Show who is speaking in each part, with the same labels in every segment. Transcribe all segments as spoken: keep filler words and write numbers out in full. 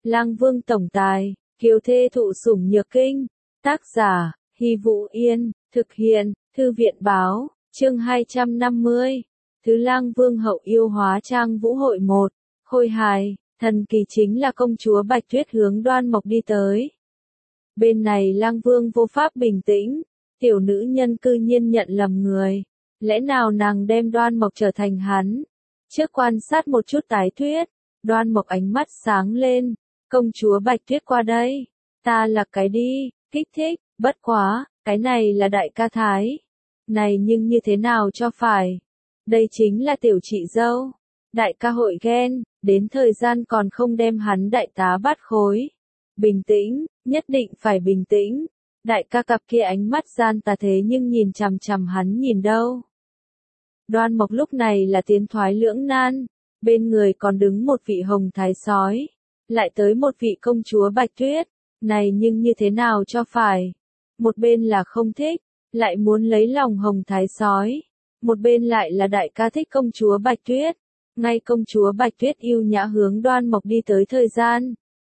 Speaker 1: Lang Vương tổng tài, kiều thê thụ sủng nhược kinh. Tác giả, Hy Vũ Yên, thực hiện, Thư viện báo, chương hai trăm năm mươi. Thứ Lang Vương hậu yêu hóa trang vũ hội một. Khôi hài, thần kỳ chính là công chúa Bạch Tuyết hướng Đoan Mộc đi tới. Bên này Lang Vương vô pháp bình tĩnh, tiểu nữ nhân cư nhiên nhận lầm người. Lẽ nào nàng đem Đoan Mộc trở thành hắn? Trước quan sát một chút tái thuyết, Đoan Mộc ánh mắt sáng lên. Công chúa Bạch Tuyết qua đây, ta là cái đi, kích thích, bất quá, cái này là đại ca Thái. Này nhưng như thế nào cho phải? Đây chính là tiểu chị dâu. Đại ca hội ghen, đến thời gian còn không đem hắn đại tá bắt khối. Bình tĩnh, nhất định phải bình tĩnh. Đại ca cặp kia ánh mắt gian tà thế nhưng nhìn chằm chằm hắn nhìn đâu. Đoan Mộc lúc này là tiến thoái lưỡng nan, bên người còn đứng một vị hồng thái sói. Lại tới một vị công chúa Bạch Tuyết, này nhưng như thế nào cho phải? Một bên là không thích, lại muốn lấy lòng hồng thái sói. Một bên lại là đại ca thích công chúa Bạch Tuyết. Ngay công chúa Bạch Tuyết yêu nhã hướng Đoan Mộc đi tới thời gian.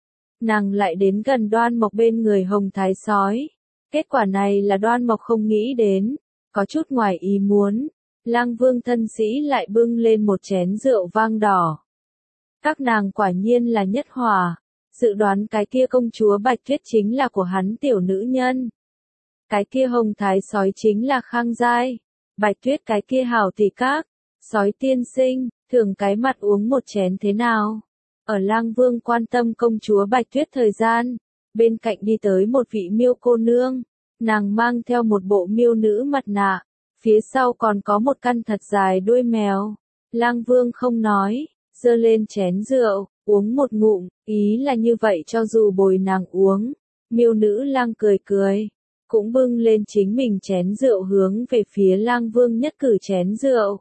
Speaker 1: Nàng lại đến gần Đoan Mộc bên người hồng thái sói. Kết quả này là Đoan Mộc không nghĩ đến, có chút ngoài ý muốn. Lang Vương thân sĩ lại bưng lên một chén rượu vang đỏ. Các nàng quả nhiên là nhất hòa, dự đoán cái kia công chúa Bạch Tuyết chính là của hắn tiểu nữ nhân. Cái kia hồng thái sói chính là Khang Giai, Bạch Tuyết cái kia hảo tỷ các, sói tiên sinh, thường cái mặt uống một chén thế nào. Ở Lang Vương quan tâm công chúa Bạch Tuyết thời gian, bên cạnh đi tới một vị miêu cô nương, nàng mang theo một bộ miêu nữ mặt nạ, phía sau còn có một căn thật dài đuôi mèo. Lang Vương không nói. Giơ lên chén rượu, uống một ngụm, ý là như vậy cho dù bồi nàng uống. Miêu nữ lang cười cười, cũng bưng lên chính mình chén rượu hướng về phía Lang Vương nhất cử chén rượu.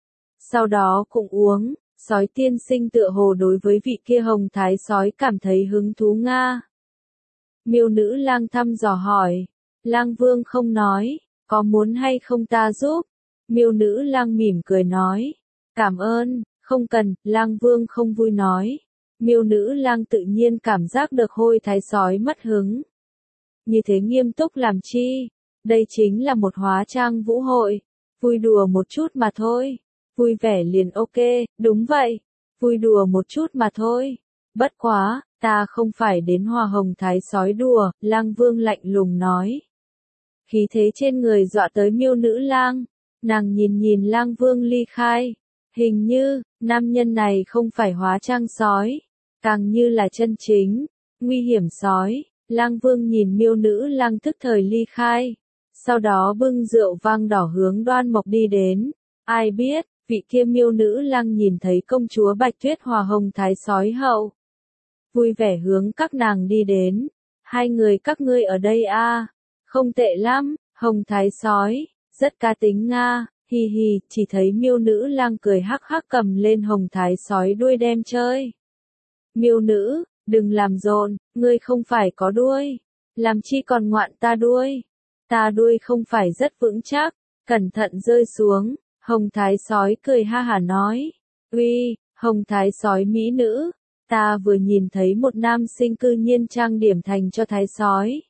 Speaker 1: Sau đó cũng uống, sói tiên sinh tựa hồ đối với vị kia hồng thái sói cảm thấy hứng thú nga. Miêu nữ lang thăm dò hỏi, Lang Vương không nói, có muốn hay không ta giúp? Miêu nữ lang mỉm cười nói, cảm ơn. Không cần, Lang Vương không vui nói. Miêu nữ lang tự nhiên cảm giác được hôi thái sói mất hứng. Như thế nghiêm túc làm chi? Đây chính là một hóa trang vũ hội. Vui đùa một chút mà thôi. Vui vẻ liền ok, đúng vậy. Vui đùa một chút mà thôi. Bất quá, ta không phải đến hòa hồng thái sói đùa, Lang Vương lạnh lùng nói. Khí thế trên người dọa tới miêu nữ lang. Nàng nhìn nhìn Lang Vương ly khai. Hình như, nam nhân này không phải hóa trang sói, càng như là chân chính, nguy hiểm sói. Lang Vương nhìn miêu nữ lang thức thời ly khai, sau đó bưng rượu vang đỏ hướng Đoan Mộc đi đến. Ai biết, vị kia miêu nữ lang nhìn thấy công chúa Bạch Tuyết hòa hồng thái sói hậu. Vui vẻ hướng các nàng đi đến. Hai người các ngươi ở đây a à? Không tệ lắm, hồng thái sói, rất cá tính nga. Hi hi, chỉ thấy miêu nữ lang cười hắc hắc cầm lên hồng thái sói đuôi đem chơi. Miêu nữ, đừng làm rộn, ngươi không phải có đuôi. Làm chi còn ngoạn ta đuôi. Ta đuôi không phải rất vững chắc, cẩn thận rơi xuống. Hồng thái sói cười ha hả nói. Uy, hồng thái sói mỹ nữ, ta vừa nhìn thấy một nam sinh cư nhiên trang điểm thành cho thái sói.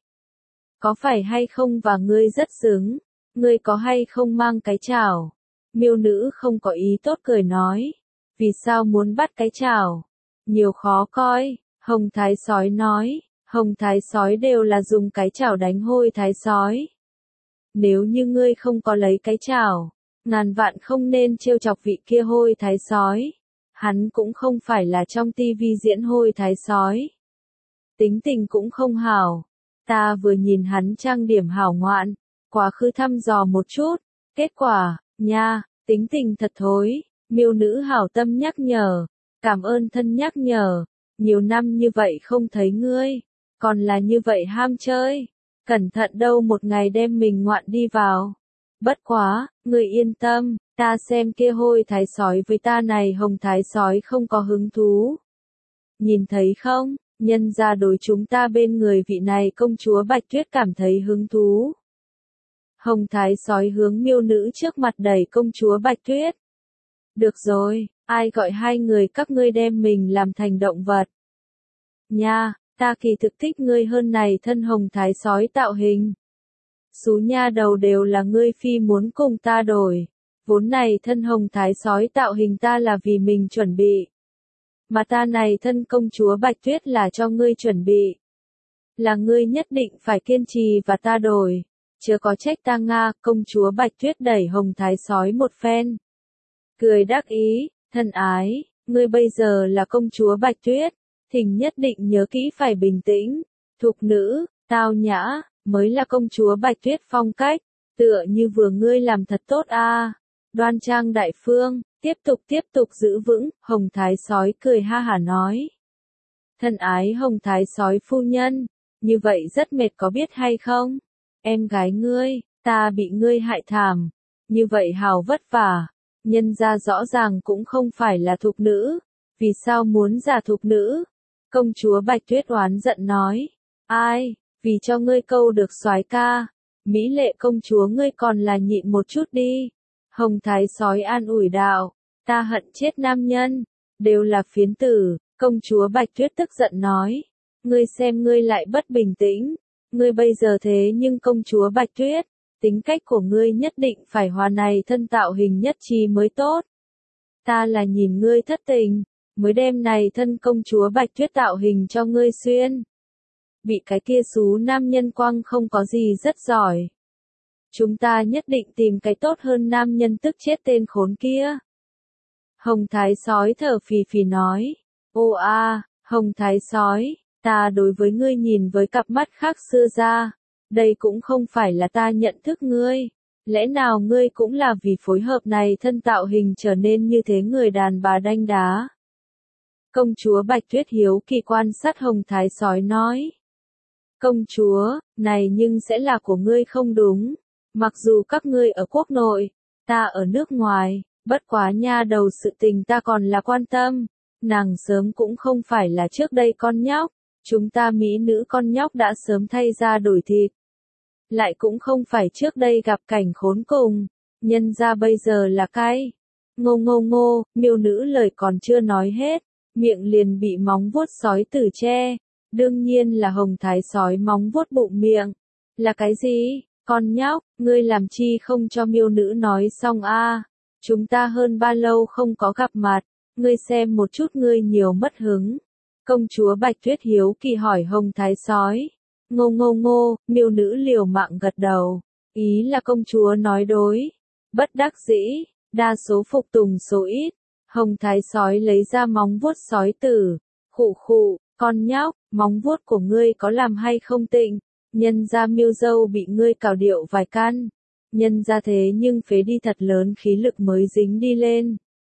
Speaker 1: Có phải hay không và ngươi rất xứng? Ngươi có hay không mang cái chảo? Miêu nữ không có ý tốt cười nói. Vì sao muốn bắt cái chảo? Nhiều khó coi. Hồng thái sói nói. Hồng thái sói đều là dùng cái chảo đánh hôi thái sói. Nếu như ngươi không có lấy cái chảo, ngàn vạn không nên trêu chọc vị kia hôi thái sói. Hắn cũng không phải là trong tivi diễn hôi thái sói. Tính tình cũng không hảo. Ta vừa nhìn hắn trang điểm hảo ngoạn. Quá khứ thăm dò một chút, kết quả, nha, tính tình thật thối. Miêu nữ hảo tâm nhắc nhở, cảm ơn thân nhắc nhở, nhiều năm như vậy không thấy ngươi, còn là như vậy ham chơi, cẩn thận đâu một ngày đem mình ngoạn đi vào. Bất quá, ngươi yên tâm, ta xem kia hôi thái sói với ta này hồng thái sói không có hứng thú. Nhìn thấy không, nhân ra đối chúng ta bên người vị này công chúa Bạch Tuyết cảm thấy hứng thú. Hồng thái sói hướng miêu nữ trước mặt đẩy công chúa Bạch Tuyết. Được rồi, ai gọi hai người các ngươi đem mình làm thành động vật. Nha, ta kỳ thực thích ngươi hơn này thân hồng thái sói tạo hình. Xú nha đầu đều là ngươi phi muốn cùng ta đổi. Vốn này thân hồng thái sói tạo hình ta là vì mình chuẩn bị. Mà ta này thân công chúa Bạch Tuyết là cho ngươi chuẩn bị. Là ngươi nhất định phải kiên trì và ta đổi. Chớ có trách ta Nga, công chúa Bạch Tuyết đẩy hồng thái sói một phen. Cười đắc ý, thân ái, ngươi bây giờ là công chúa Bạch Tuyết. Thỉnh nhất định nhớ kỹ phải bình tĩnh. Thục nữ, tao nhã, mới là công chúa Bạch Tuyết phong cách. Tựa như vừa ngươi làm thật tốt a. Đoan trang đại phương, tiếp tục tiếp tục giữ vững, hồng thái sói cười ha hả nói. Thân ái hồng thái sói phu nhân, như vậy rất mệt có biết hay không? Em gái ngươi, ta bị ngươi hại thảm, như vậy hào vất vả, nhân ra rõ ràng cũng không phải là thục nữ, vì sao muốn giả thục nữ? Công chúa Bạch Tuyết oán giận nói, ai, vì cho ngươi câu được soái ca, mỹ lệ công chúa ngươi còn là nhịn một chút đi. Hồng thái sói an ủi đạo, ta hận chết nam nhân, đều là phiến tử, công chúa Bạch Tuyết tức giận nói, ngươi xem ngươi lại bất bình tĩnh, ngươi bây giờ thế nhưng công chúa Bạch Tuyết, tính cách của ngươi nhất định phải hòa này thân tạo hình nhất trí mới tốt. Ta là nhìn ngươi thất tình, mới đem này thân công chúa Bạch Tuyết tạo hình cho ngươi xuyên. Bị cái kia xú nam nhân quăng không có gì rất giỏi. Chúng ta nhất định tìm cái tốt hơn nam nhân tức chết tên khốn kia. Hồng thái sói thở phì phì nói. Ô a, hồng thái sói, ta đối với ngươi nhìn với cặp mắt khác xưa ra. Đây cũng không phải là ta nhận thức ngươi. Lẽ nào ngươi cũng là vì phối hợp này thân tạo hình trở nên như thế người đàn bà đanh đá. Công chúa Bạch Tuyết hiếu kỳ quan sát hồng thái sói nói. Công chúa, này nhưng sẽ là của ngươi không đúng. Mặc dù các ngươi ở quốc nội, ta ở nước ngoài, bất quá nha đầu sự tình ta còn là quan tâm. Nàng sớm cũng không phải là trước đây con nhóc, chúng ta mỹ nữ con nhóc đã sớm thay ra đổi thịt. Lại cũng không phải trước đây gặp cảnh khốn cùng, nhân ra bây giờ là cái. Ngô ngô ngô, miêu nữ lời còn chưa nói hết, miệng liền bị móng vuốt sói tử che. Đương nhiên là hồng thái sói móng vuốt bụng miệng. Là cái gì? Con nhóc, ngươi làm chi không cho miêu nữ nói xong a? Chúng ta hơn ba lâu không có gặp mặt, ngươi xem một chút ngươi nhiều mất hứng. Công chúa Bạch Tuyết hiếu kỳ hỏi hồng thái sói. Ngô ngô ngô, miêu nữ liều mạng gật đầu. Ý là công chúa nói đối. Bất đắc dĩ, đa số phục tùng số ít. Hồng thái sói lấy ra móng vuốt sói tử. Khụ khụ, con nhóc, móng vuốt của ngươi có làm hay không tịnh? Nhân ra miêu dâu bị ngươi cào điệu vài căn. Nhân ra thế nhưng phế đi thật lớn khí lực mới dính đi lên.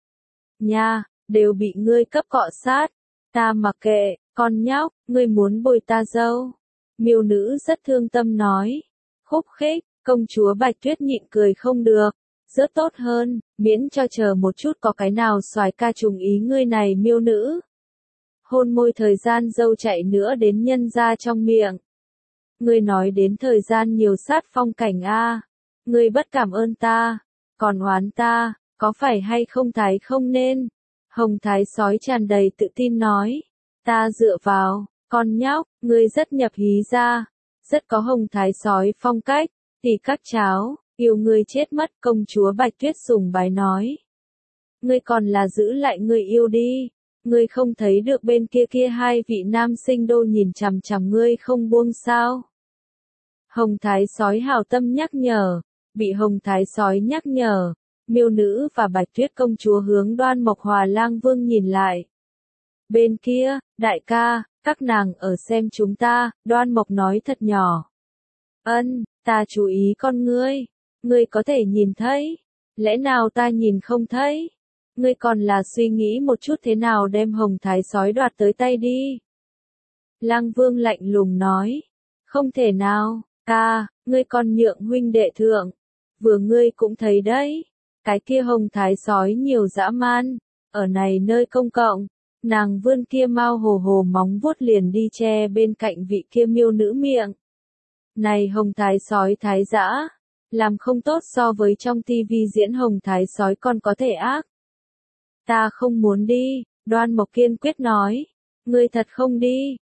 Speaker 1: Nha, đều bị ngươi cấp cọ sát. Ta mặc kệ, con nhóc, ngươi muốn bồi ta dâu. Miêu nữ rất thương tâm nói. Khúc khích, công chúa Bạch Tuyết nhịn cười không được. Rất tốt hơn, miễn cho chờ một chút có cái nào soái ca trùng ý ngươi này miêu nữ. Hôn môi thời gian dâu chạy nữa đến nhân ra trong miệng. Ngươi nói đến thời gian nhiều sát phong cảnh a, ngươi bất cảm ơn ta, còn oán ta, có phải hay không thái không nên? Hồng thái sói tràn đầy tự tin nói, ta dựa vào, con nhóc, ngươi rất nhập hí ra, rất có hồng thái sói phong cách, tỷ các cháu, yêu ngươi chết mất, công chúa Bạch Tuyết sùng bái nói. Ngươi còn là giữ lại người yêu đi. Ngươi không thấy được bên kia kia hai vị nam sinh đô nhìn chằm chằm ngươi không buông sao? Hồng thái sói hào tâm nhắc nhở, bị hồng thái sói nhắc nhở, miêu nữ và Bạch Tuyết công chúa hướng Đoan Mộc Hòa Lang Vương nhìn lại. Bên kia, đại ca, các nàng ở xem chúng ta, Đoan Mộc nói thật nhỏ. Ân, ta chú ý con ngươi, ngươi có thể nhìn thấy, lẽ nào ta nhìn không thấy? Ngươi còn là suy nghĩ một chút thế nào đem hồng thái sói đoạt tới tay đi. Lang Vương lạnh lùng nói. Không thể nào, ca, ngươi còn nhượng huynh đệ thượng. Vừa ngươi cũng thấy đấy. Cái kia hồng thái sói nhiều dã man. Ở này nơi công cộng, nàng vươn kia mau hồ hồ móng vuốt liền đi che bên cạnh vị kia miêu nữ miệng. Này hồng thái sói thái dã, làm không tốt so với trong tivi diễn hồng thái sói còn có thể ác. Ta không muốn đi, Đoan Mộc kiên quyết nói. Ngươi thật không đi,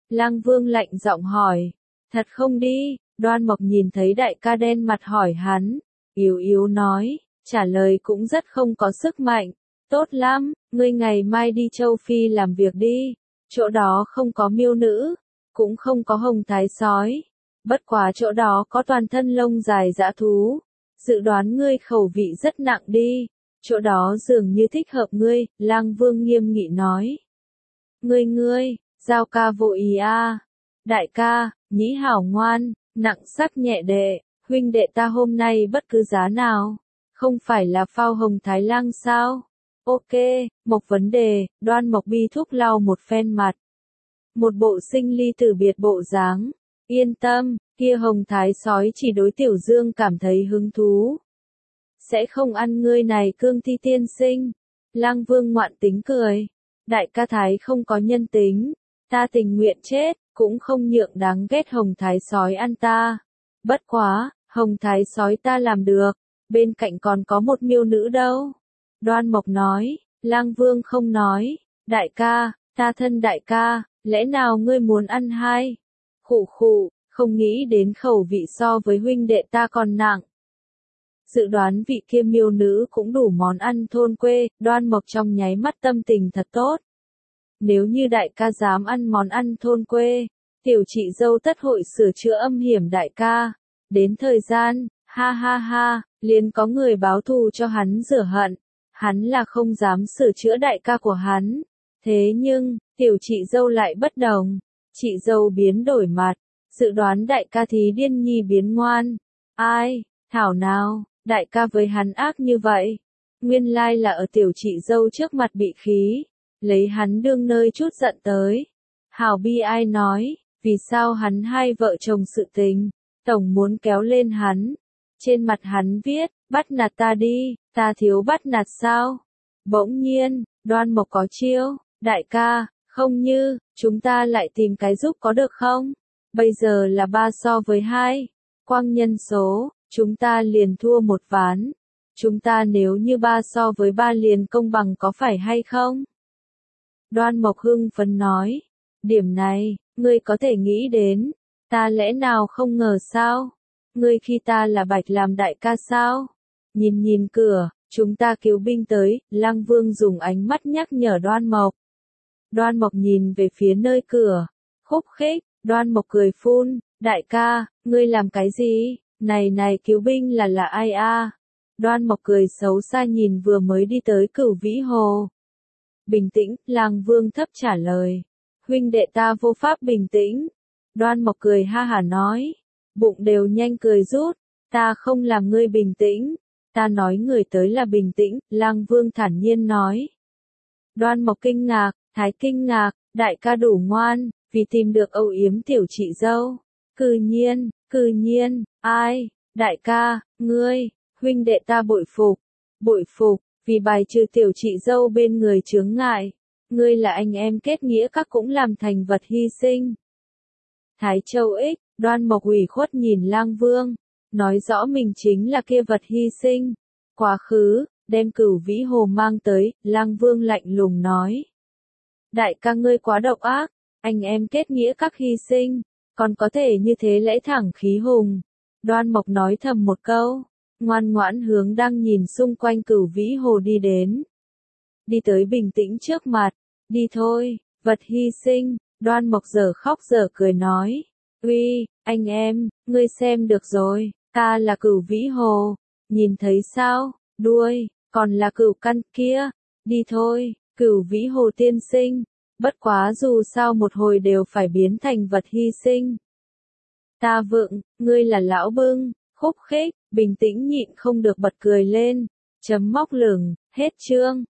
Speaker 1: Lăng Vương lạnh giọng hỏi. Thật không đi, Đoan Mộc nhìn thấy đại ca đen mặt hỏi hắn, yếu yếu nói, trả lời cũng rất không có sức mạnh. Tốt lắm, ngươi ngày mai đi châu Phi làm việc đi, chỗ đó không có miêu nữ, cũng không có hồng thái sói, bất quá chỗ đó có toàn thân lông dài dã thú, dự đoán ngươi khẩu vị rất nặng đi, chỗ đó dường như thích hợp ngươi, Lăng Vương nghiêm nghị nói. Ngươi ngươi, Giao ca vô ý a. Đại ca, nhĩ hảo ngoan, nặng sắc nhẹ đệ, huynh đệ ta hôm nay bất cứ giá nào, không phải là phao hồng thái lang sao? Ok, một vấn đề, Đoan Mộc bi thúc lau một phen mặt. Một bộ sinh ly tử biệt bộ dáng, yên tâm, kia hồng thái sói chỉ đối Tiểu Dương cảm thấy hứng thú. Sẽ không ăn ngươi này cương thi tiên sinh. Lăng Vương ngoạn tính cười. Đại ca thái không có nhân tính, ta tình nguyện chết, cũng không nhượng đáng ghét hồng thái sói ăn ta. Bất quá, hồng thái sói ta làm được, bên cạnh còn có một miêu nữ đâu. Đoan Mộc nói, Lăng Vương không nói, đại ca, ta thân đại ca, lẽ nào ngươi muốn ăn hai? Khụ khụ, không nghĩ đến khẩu vị so với huynh đệ ta còn nặng. Dự đoán vị kia miêu nữ cũng đủ món ăn thôn quê, Đoan Mộc trong nháy mắt tâm tình thật tốt. Nếu như đại ca dám ăn món ăn thôn quê, tiểu chị dâu tất hội sửa chữa âm hiểm đại ca. Đến thời gian, ha ha ha, liền có người báo thù cho hắn rửa hận. Hắn là không dám sửa chữa đại ca của hắn. Thế nhưng, tiểu chị dâu lại bất đồng. Chị dâu biến đổi mặt, dự đoán đại ca thí điên nhi biến ngoan. Ai, thảo nào, đại ca với hắn ác như vậy. Nguyên lai là ở tiểu chị dâu trước mặt bị khí, lấy hắn đương nơi chút giận tới. Hảo bi ai nói, vì sao hắn hai vợ chồng sự tình, tổng muốn kéo lên hắn. Trên mặt hắn viết, bắt nạt ta đi, ta thiếu bắt nạt sao? Bỗng nhiên, Đoan Mộc có chiêu, đại ca, không như, chúng ta lại tìm cái giúp có được không? Bây giờ là ba so với hai, quang nhân số, chúng ta liền thua một ván. Chúng ta nếu như ba so với ba liền công bằng có phải hay không? Đoan Mộc hưng phấn nói, điểm này, ngươi có thể nghĩ đến, ta lẽ nào không ngờ sao? Ngươi khi ta là Bạch làm đại ca sao? Nhìn nhìn cửa, chúng ta cứu binh tới, Lăng Vương dùng ánh mắt nhắc nhở Đoan Mộc. Đoan Mộc nhìn về phía nơi cửa, khúc khích, Đoan Mộc cười phun, đại ca, ngươi làm cái gì? Này này cứu binh là là ai a? Đoan Mộc cười xấu xa nhìn vừa mới đi tới Cửu Vĩ Hồ. Bình tĩnh, Lăng Vương thấp trả lời. Huynh đệ ta vô pháp bình tĩnh. Đoan Mộc cười ha hả nói. Bụng đều nhanh cười rút. Ta không làm ngươi bình tĩnh. Ta nói người tới là bình tĩnh, Lăng Vương thản nhiên nói. Đoan Mộc kinh ngạc, thái kinh ngạc, đại ca đủ ngoan, vì tìm được âu yếm tiểu chị dâu. Cư nhiên, cư nhiên, ai, đại ca, ngươi, huynh đệ ta bội phục, bội phục, vì bài trừ tiểu chị dâu bên người chướng ngại. Ngươi là anh em kết nghĩa các cũng làm thành vật hy sinh. Thái Châu ích, Đoan Mộc ủy khuất nhìn Lăng Vương, nói rõ mình chính là kia vật hy sinh. Quá khứ, đem Cửu Vĩ Hồ mang tới, Lăng Vương lạnh lùng nói. Đại ca ngươi quá độc ác, anh em kết nghĩa các hy sinh, còn có thể như thế lẽ thẳng khí hùng. Đoan Mộc nói thầm một câu, ngoan ngoãn hướng đang nhìn xung quanh Cửu Vĩ Hồ đi đến. Đi tới bình tĩnh trước mặt, đi thôi, vật hy sinh, Đoan Mộc giờ khóc giờ cười nói. Uy, anh em, ngươi xem được rồi, ta là Cửu Vĩ Hồ, nhìn thấy sao, đuôi, còn là cửu căn kia, đi thôi, Cửu Vĩ Hồ tiên sinh, bất quá dù sao một hồi đều phải biến thành vật hy sinh. Ta vượng, ngươi là lão bưng, khúc khích, bình tĩnh nhịn không được bật cười lên, chấm móc lửng, hết chương.